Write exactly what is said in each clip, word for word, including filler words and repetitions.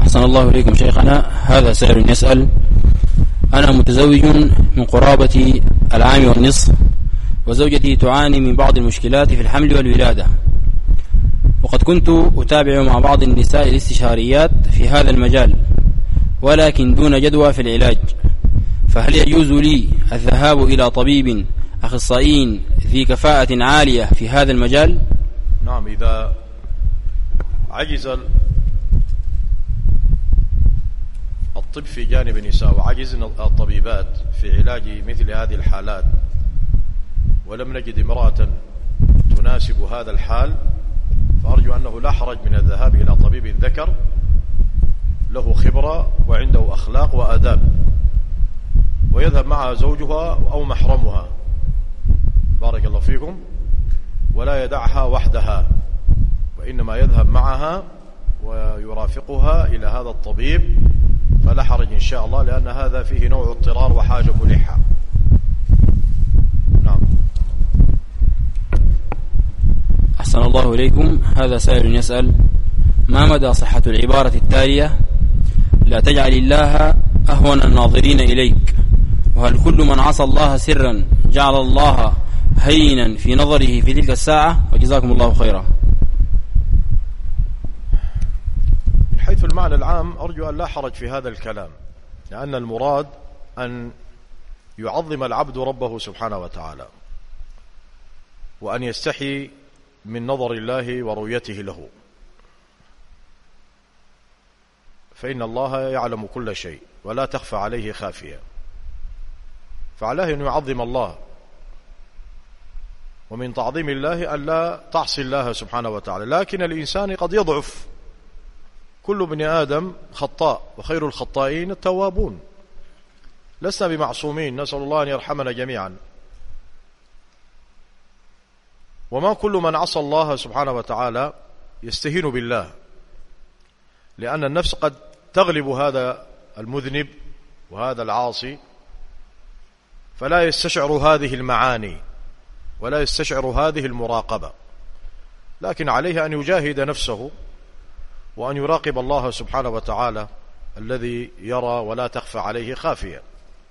أحسن الله إليكم شيخنا. هذا سائل يسأل: أنا متزوج من قرابة العام والنصف، وزوجتي تعاني من بعض المشكلات في الحمل والولادة، وقد كنت أتابع مع بعض النساء الاستشاريات في هذا المجال، ولكن دون جدوى في العلاج، فهل يجوز لي الذهاب إلى طبيب أخصائي ذي كفاءة عالية في هذا المجال؟ نعم، إذا عجز الطب في جانب النساء وعجز الطبيبات في علاج مثل هذه الحالات، ولم نجد امرأة تناسب هذا الحال، فأرجو أنه لا حرج من الذهاب إلى طبيب ذكر له خبرة وعنده أخلاق وآداب، ويذهب معها زوجها أو محرمها، بارك الله فيكم، ولا يدعها وحدها، وإنما يذهب معها ويرافقها إلى هذا الطبيب، فلا حرج إن شاء الله، لأن هذا فيه نوع اضطرار وحاجة ملحة. نعم. أحسن الله إليكم. هذا سائل يسأل: ما مدى صحة العبارة التالية: لا تجعل الله أهون الناظرين إليك؟ وهل كل من عصى الله سرا جعل الله هينا في نظره في تلك الساعة؟ وجزاكم الله خيرا. من حيث المعنى العام أرجو أن لا حرج في هذا الكلام، لأن المراد أن يعظم العبد ربه سبحانه وتعالى، وأن يستحي من نظر الله ورؤيته له، فإن الله يعلم كل شيء ولا تخفى عليه خافية، فعليه أن يعظم الله، ومن تعظيم الله أن لا تعصي الله سبحانه وتعالى. لكن الإنسان قد يضعف، كل ابن آدم خطاء وخير الخطائين التوابون، لسنا بمعصومين، نسأل الله أن يرحمنا جميعا. وما كل من عصى الله سبحانه وتعالى يستهين بالله، لأن النفس قد تغلب هذا المذنب وهذا العاصي، فلا يستشعر هذه المعاني ولا يستشعر هذه المراقبة، لكن عليه أن يجاهد نفسه وأن يراقب الله سبحانه وتعالى الذي يرى ولا تخفى عليه خافية.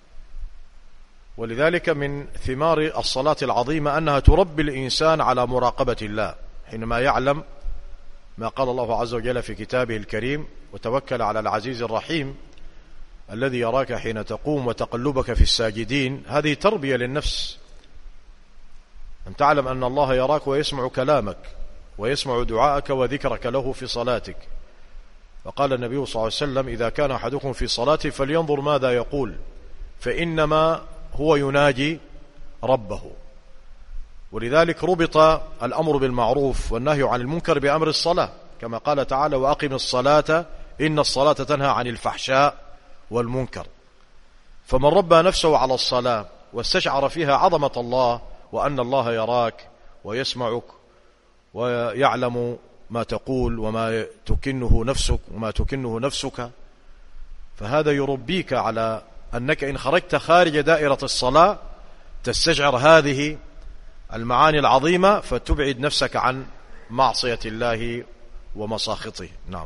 ولذلك من ثمار الصلاة العظيمة أنها تربي الإنسان على مراقبة الله، حينما يعلم ما قال الله عز وجل في كتابه الكريم: وتوكل على العزيز الرحيم الذي يراك حين تقوم وتقلبك في الساجدين. هذه تربية للنفس، أن تعلم أن الله يراك ويسمع كلامك ويسمع دعاءك وذكرك له في صلاتك. وقال النبي صلى الله عليه وسلم: إذا كان أحدكم في صلاته فلينظر ماذا يقول، فإنما هو يناجي ربه. ولذلك ربط الأمر بالمعروف والنهي عن المنكر بأمر الصلاة، كما قال تعالى: وأقم الصلاة إن الصلاة تنهى عن الفحشاء والمنكر. فمن ربى نفسه على الصلاة واستشعر فيها عظمة الله وأن الله يراك ويسمعك ويعلم ما تقول وما تكنه نفسك وما تكنه نفسك، فهذا يربيك على أنك إن خرجت خارج دائرة الصلاة تستشعر هذه المعاني العظيمة، فتبعد نفسك عن معصية الله ومساخطه. نعم.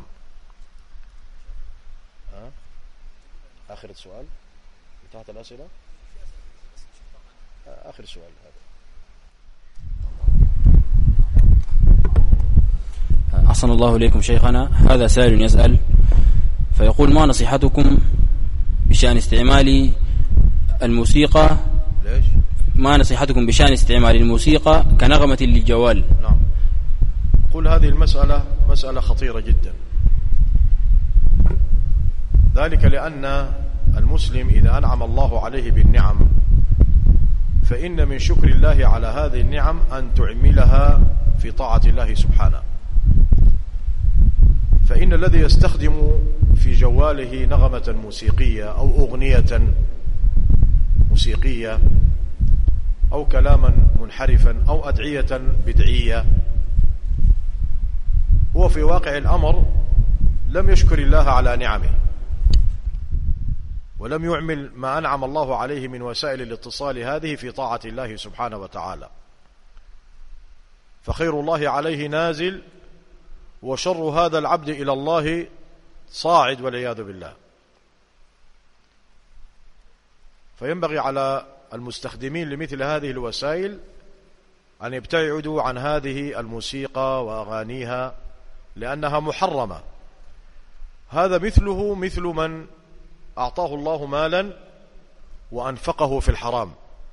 آخر السؤال، انتهت الأسئلة. آخر سؤال هذا. أحسن الله إليكم شيخنا. هذا سائل يسأل فيقول: ما نصيحتكم بشأن استعمال الموسيقى ليش؟ ما نصيحتكم بشأن استعمال الموسيقى كنغمة للجوال؟ نعم. أقول هذه المسألة مسألة خطيرة جدا، ذلك لأن المسلم إذا أنعم الله عليه بالنعم فإن من شكر الله على هذه النعم أن تعملها في طاعة الله سبحانه. فإن الذي يستخدم في جواله نغمة موسيقية أو أغنية موسيقية أو كلاما منحرفا أو أدعية بدعية، هو في واقع الأمر لم يشكر الله على نعمه، ولم يعمل ما أنعم الله عليه من وسائل الاتصال هذه في طاعة الله سبحانه وتعالى. فخير الله عليه نازل، وشر هذا العبد إلى الله صاعد والعياذ بالله. فينبغي على المستخدمين لمثل هذه الوسائل أن يبتعدوا عن هذه الموسيقى وأغانيها لأنها محرمة. هذا مثله مثل من أعطاه الله مالا وأنفقه في الحرام،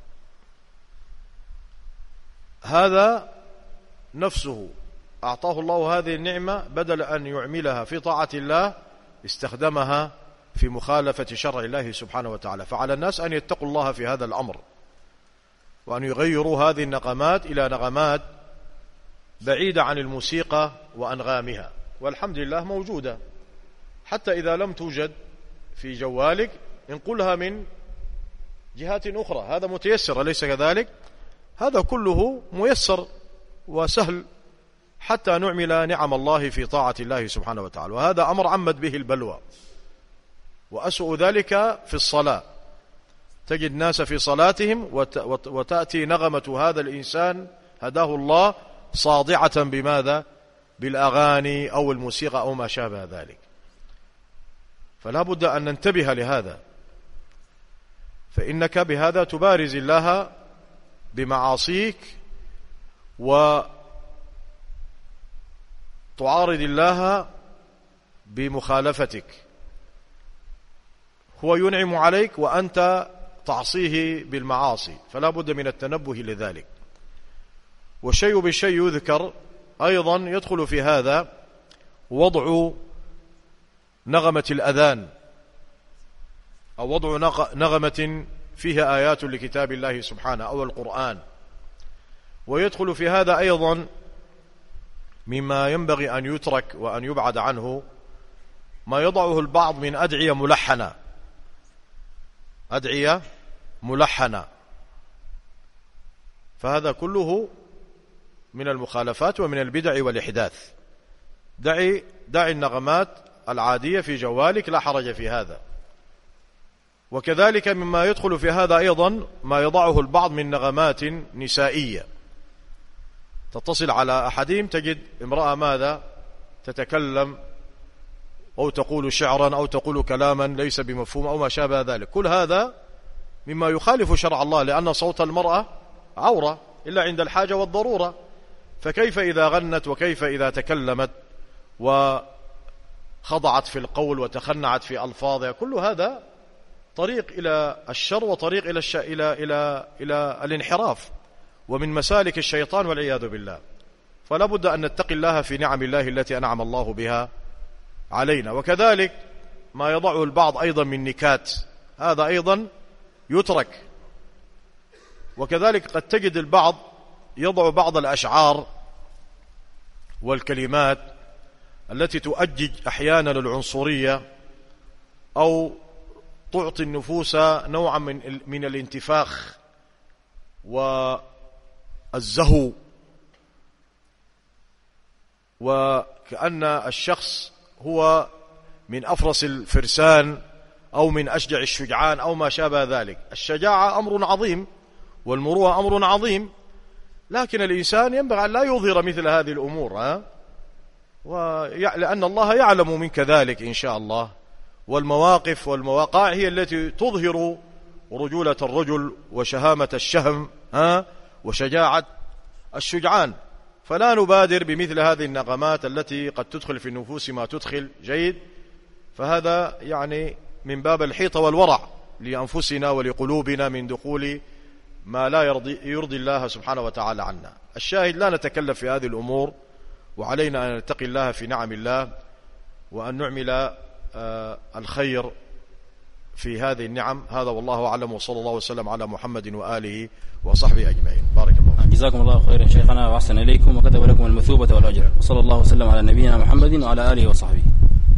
هذا نفسه أعطاه الله هذه النعمة، بدل أن يعملها في طاعة الله استخدمها في مخالفة شرع الله سبحانه وتعالى. فعلى الناس أن يتقوا الله في هذا الأمر، وأن يغيروا هذه النغمات إلى نغمات بعيدة عن الموسيقى وأنغامها. والحمد لله موجودة، حتى إذا لم توجد في جوالك انقلها من جهات أخرى، هذا متيسر أليس كذلك؟ هذا كله ميسر وسهل حتى نعمل نعم الله في طاعة الله سبحانه وتعالى. وهذا أمر عمت به البلوى، وأسوأ ذلك في الصلاة، تجد ناس في صلاتهم وتأتي نغمة هذا الإنسان هداه الله صادعة بماذا؟ بالأغاني أو الموسيقى أو ما شابه ذلك. فلا بد أن ننتبه لهذا، فإنك بهذا تبارز الله بمعاصيك وتعارض الله بمخالفتك. هو ينعم عليك وأنت تعصيه بالمعاصي، فلا بد من التنبه لذلك. والشيء بالشيء يذكر أيضا يدخل في هذا وضع نغمة الأذان أو وضع نغمة فيها آيات لكتاب الله سبحانه أو القرآن. ويدخل في هذا أيضا مما ينبغي أن يترك وأن يبعد عنه ما يضعه البعض من أدعية ملحنة، أدعية ملحنة، فهذا كله من المخالفات ومن البدع والإحداث. دعي دعي النغمات العادية في جوالك، لا حرج في هذا. وكذلك مما يدخل في هذا أيضا ما يضعه البعض من نغمات نسائية، تتصل على أحدهم تجد امرأة ماذا تتكلم أو تقول شعرا أو تقول كلاما ليس بمفهوم أو ما شابه ذلك. كل هذا مما يخالف شرع الله، لأن صوت المرأة عورة إلا عند الحاجة والضرورة، فكيف إذا غنت وكيف إذا تكلمت وخضعت في القول وتخنعت في ألفاظها؟ كل هذا طريق إلى الشر وطريق إلى الش... إلى إلى إلى الانحراف ومن مسالك الشيطان والعياذ بالله. فلا بد أن نتقي الله في نعم الله التي أنعم الله بها علينا. وكذلك ما يضعه البعض أيضا من نكات، هذا أيضا يترك. وكذلك قد تجد البعض يضع بعض الأشعار والكلمات التي تؤجج أحيانا العنصرية أو تعطي النفوس نوعا من من الانتفاخ والزهو، وكأن الشخص هو من أفرس الفرسان أو من أشجع الشجعان أو ما شابه ذلك. الشجاعة أمر عظيم والمروءة أمر عظيم، لكن الإنسان ينبغي أن لا يظهر مثل هذه الأمور، ها؟ لأن الله يعلم منك ذلك إن شاء الله. والمواقف والمواقع هي التي تظهر رجولة الرجل وشهامة الشهم، ها؟ وشجاعة الشجعان. فلا نبادر بمثل هذه النغمات التي قد تدخل في النفوس ما تدخل جيد، فهذا يعني من باب الحيطة والورع لأنفسنا ولقلوبنا من دخول ما لا يرضي, يرضي الله سبحانه وتعالى عنا. الشاهد لا نتكلم في هذه الأمور، وعلينا أن نتقي الله في نعم الله وأن نعمل آه الخير في هذه النعم. هذا والله أعلم، وصلى الله وسلم على محمد وآله وصحبه أجمعين. بارك الله. جزاكم الله خيرا شيخنا وأحسن إليكم وكتب لكم المثوبة والأجر، وصلى الله وسلم على نبينا محمد وعلى آله وصحبه.